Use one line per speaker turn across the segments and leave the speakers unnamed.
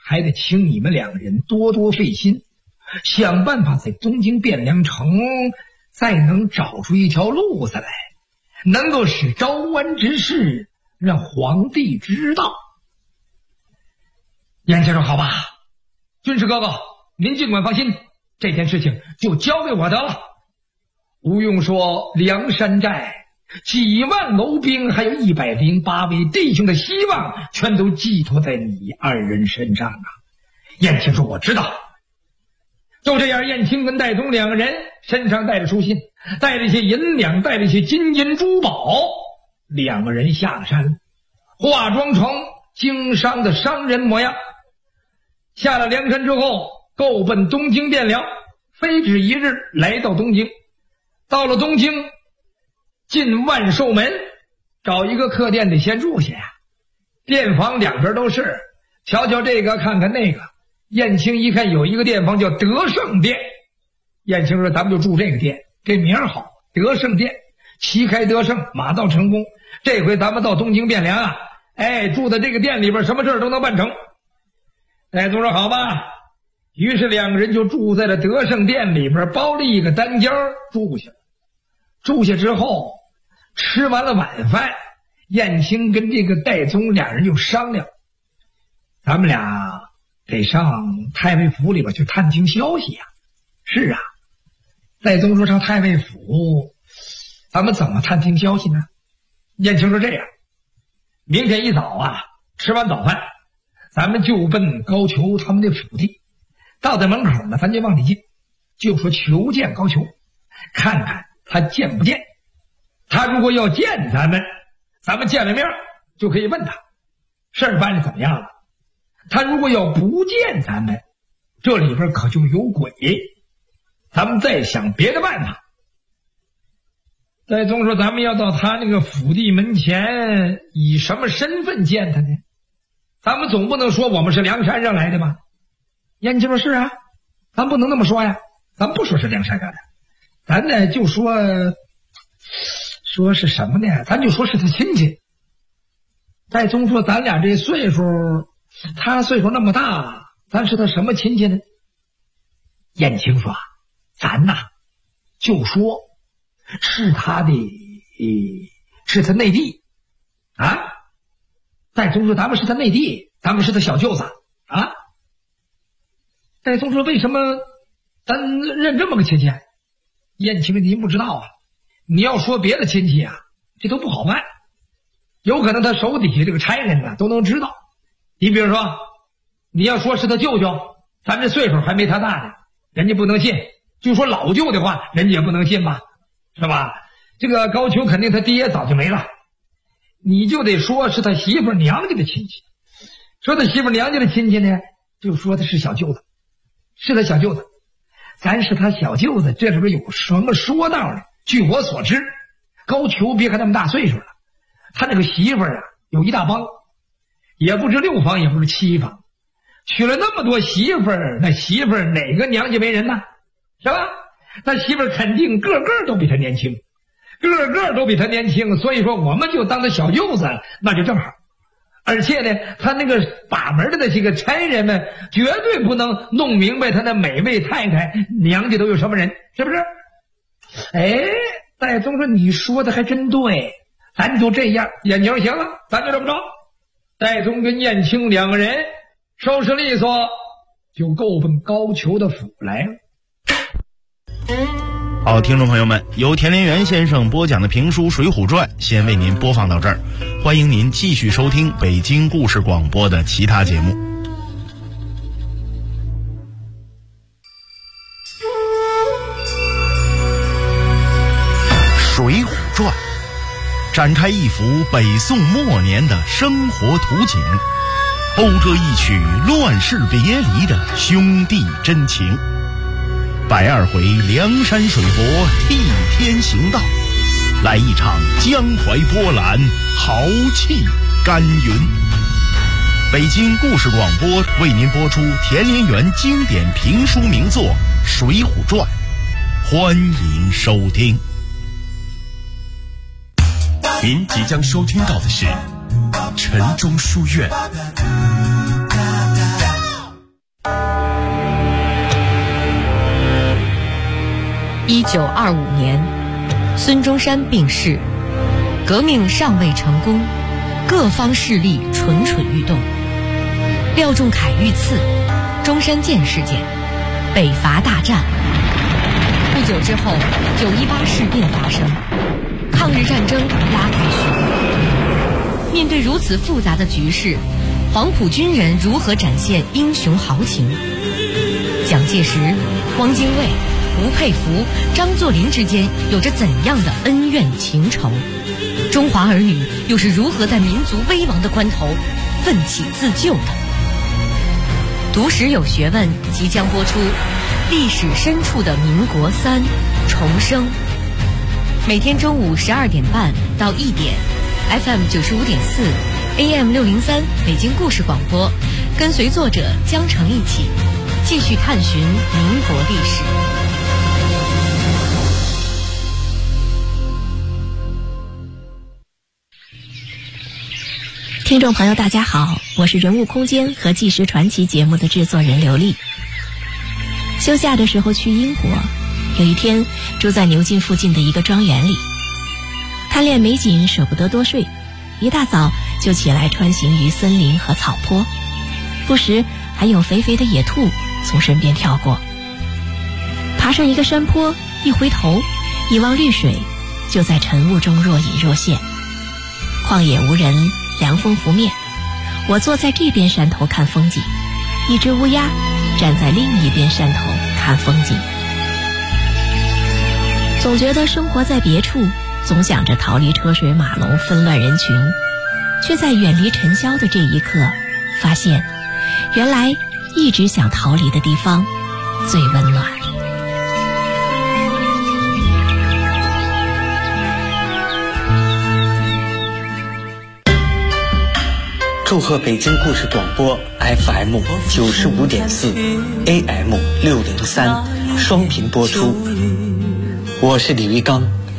还得请你们两人多多费心，想办法在东京汴梁城再能找出一条路子来，能够使招安之事让皇帝知道。燕先生，好吧，军师哥哥，您尽管放心，这件事情就交给我得了。吴用说，梁山寨几万楼兵，还有108位弟兄的希望，全都寄托在你二人身上啊！燕青说：“我知道。”就这样，燕青跟戴宗两个人身上带着书信，带着一些银两，带着一些金银珠宝，两个人下了山，化妆成经商的商人模样。下了梁山之后，够奔东京汴梁，飞止一日来到东京。到了东京，进万寿门，找一个客店得先住下呀。店房两边都是，瞧瞧这个，看看那个。燕青一看有一个店房叫德胜店，燕青说：“咱们就住这个店，这名儿好，德胜店，旗开得胜，马到成功。这回咱们到东京汴梁啊，住在这个店里边，什么事儿都能办成。”戴宗说：“好吧。”于是两个人就住在了德胜店里边，包了一个单间住下。住下之后，吃完了晚饭，燕青跟这个戴宗两人就商量，咱们俩得上太尉府里边去探听消息呀。是啊，戴宗说：“上太尉府，咱们怎么探听消息呢？”燕青说：“这样，明天一早啊，吃完早饭，咱们就奔高俅他们的府邸。到在门口呢，咱就往里进，就说求见高俅，看看他见不见。他如果要见咱们见了面就可以问他事儿办得怎么样了。他如果要不见咱们，这里边可就有鬼，咱们再想别的办法。”戴宗说：“咱们要到他那个府邸门前，以什么身份见他呢？咱们总不能说我们是梁山上来的吧？”燕青说：“是啊，咱不能那么说呀，咱不说是梁山上的，咱呢就说是什么呢？咱就说是他亲戚。”戴宗说：“咱俩这岁数，他岁数那么大，咱是他什么亲戚呢？”燕青说：“咱呐就说是他的是他内弟啊。”戴宗说：“咱们是他内弟，咱们是他小舅子啊。”戴宗说：“为什么咱认这么个亲戚？”燕青说：“您不知道啊，你要说别的亲戚啊，这都不好办，有可能他手底下这个差人呢都能知道。你比如说，你要说是他舅舅，咱这岁数还没他大呢，人家不能信；就说老舅的话，人家也不能信吧，是吧？这个高俅肯定他爹早就没了，你就得说是他媳妇娘家的亲戚。说他媳妇娘家的亲戚呢，就说他是小舅子，是他小舅子。咱是他小舅子，这里边有什么说道呢？据我所知，高俅别看那么大岁数了，他那个媳妇啊有一大帮，也不知6房也不知7房，娶了那么多媳妇儿，那媳妇儿哪个娘家没人呢？是吧？那媳妇儿肯定个个都比他年轻，个个都比他年轻，所以说我们就当他小舅子，那就正好。而且呢，他那个把门的那些个差人们绝对不能弄明白他那每位太太娘家都有什么人，是不是？戴宗说：“你说的还真对，咱就这样。”燕青行了，咱就这么着。戴宗跟燕青两个人收拾利索，就够奔高俅的府来了。
好，听众朋友们，由田连元先生播讲的评书《水浒传》先为您播放到这儿，欢迎您继续收听北京故事广播的其他节目。《水浒传》展开一幅北宋末年的生活图景，讴歌一曲乱世别离的兄弟真情。102回梁山水泊替天行道，来一场江淮波澜，豪气干云。北京故事广播为您播出田连元经典评书名作《水浒传》，欢迎收听。
您即将收听到的是晨钟书院。
1925年，孙中山病逝，革命尚未成功，各方势力蠢蠢欲动。廖仲恺遇刺，中山舰事件，北伐大战。不久之后，918事变发生，抗日战争拉开序幕。面对如此复杂的局势，黄埔军人如何展现英雄豪情？蒋介石、汪精卫、吴佩孚、张作霖之间有着怎样的恩怨情仇？中华儿女又是如何在民族危亡的关头奋起自救的？读史有学问即将播出，历史深处的民国3重生。每天中午12点半到1点 ，FM 95.4 AM 603北京故事广播，跟随作者江澄一起继续探寻民国历史。
听众朋友大家好，我是人物空间和纪实传奇节目的制作人刘丽。休假的时候去英国，有一天住在牛津附近的一个庄园里，贪恋美景舍不得多睡，一大早就起来穿行于森林和草坡，不时还有肥肥的野兔从身边跳过。爬上一个山坡，一回头一望绿水，就在晨雾中若隐若现。旷野无人，凉风拂面，我坐在这边山头看风景，一只乌鸦站在另一边山头看风景。总觉得生活在别处，总想着逃离车水马龙纷乱人群，却在远离尘嚣的这一刻，发现原来一直想逃离的地方最温暖。
祝贺北京故事广播 FM 95.4 AM 603双频播出，我是李玉刚。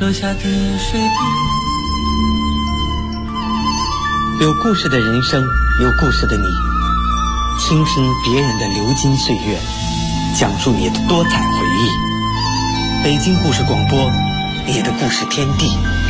有故事的人生，有故事的你，倾听别人的流金岁月，讲述你的多彩回忆。北京故事广播，你的故事天地。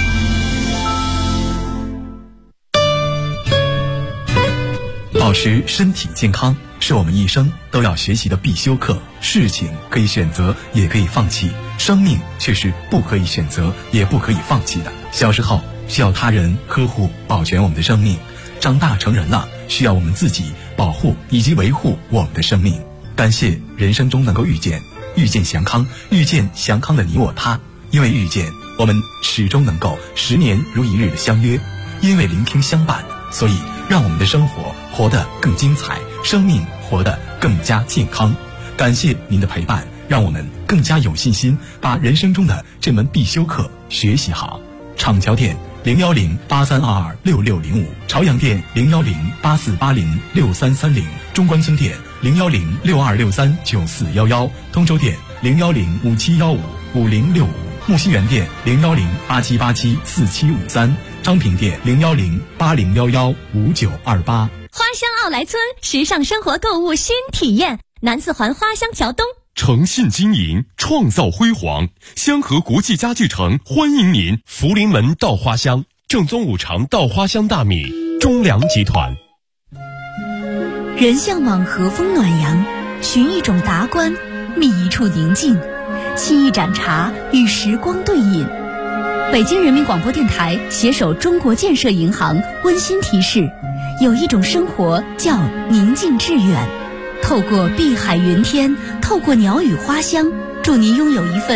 保持身体健康是我们一生都要学习的必修课。事情可以选择，也可以放弃，生命却是不可以选择，也不可以放弃的。小时候需要他人呵护保全我们的生命，长大成人了需要我们自己保护以及维护我们的生命。感谢人生中能够遇见祥康，遇见祥康的你我他。因为遇见，我们始终能够10年如一日的相约；因为聆听相伴，所以让我们的生活活得更精彩，生命活得更加健康。感谢您的陪伴，让我们更加有信心把人生中的这门必修课学习好。厂桥店01083226605，朝阳店01084806330，中关村店01062639411，通州店01057155065，木樨园店01087874753，昌平店01080115928。
花乡奥莱村，时尚生活购物新体验，南四环花乡桥东。
诚信经营，创造辉煌。香河国际家具城欢迎您。福临门到花乡，正宗五常到花乡大米，中粮集团。
人向往和风暖阳，寻一种达观，觅一处宁静，沏一盏茶，与时光对饮。北京人民广播电台携手中国建设银行温馨提示：有一种生活叫宁静致远。透过碧海云天，透过鸟语花香，祝您拥有一份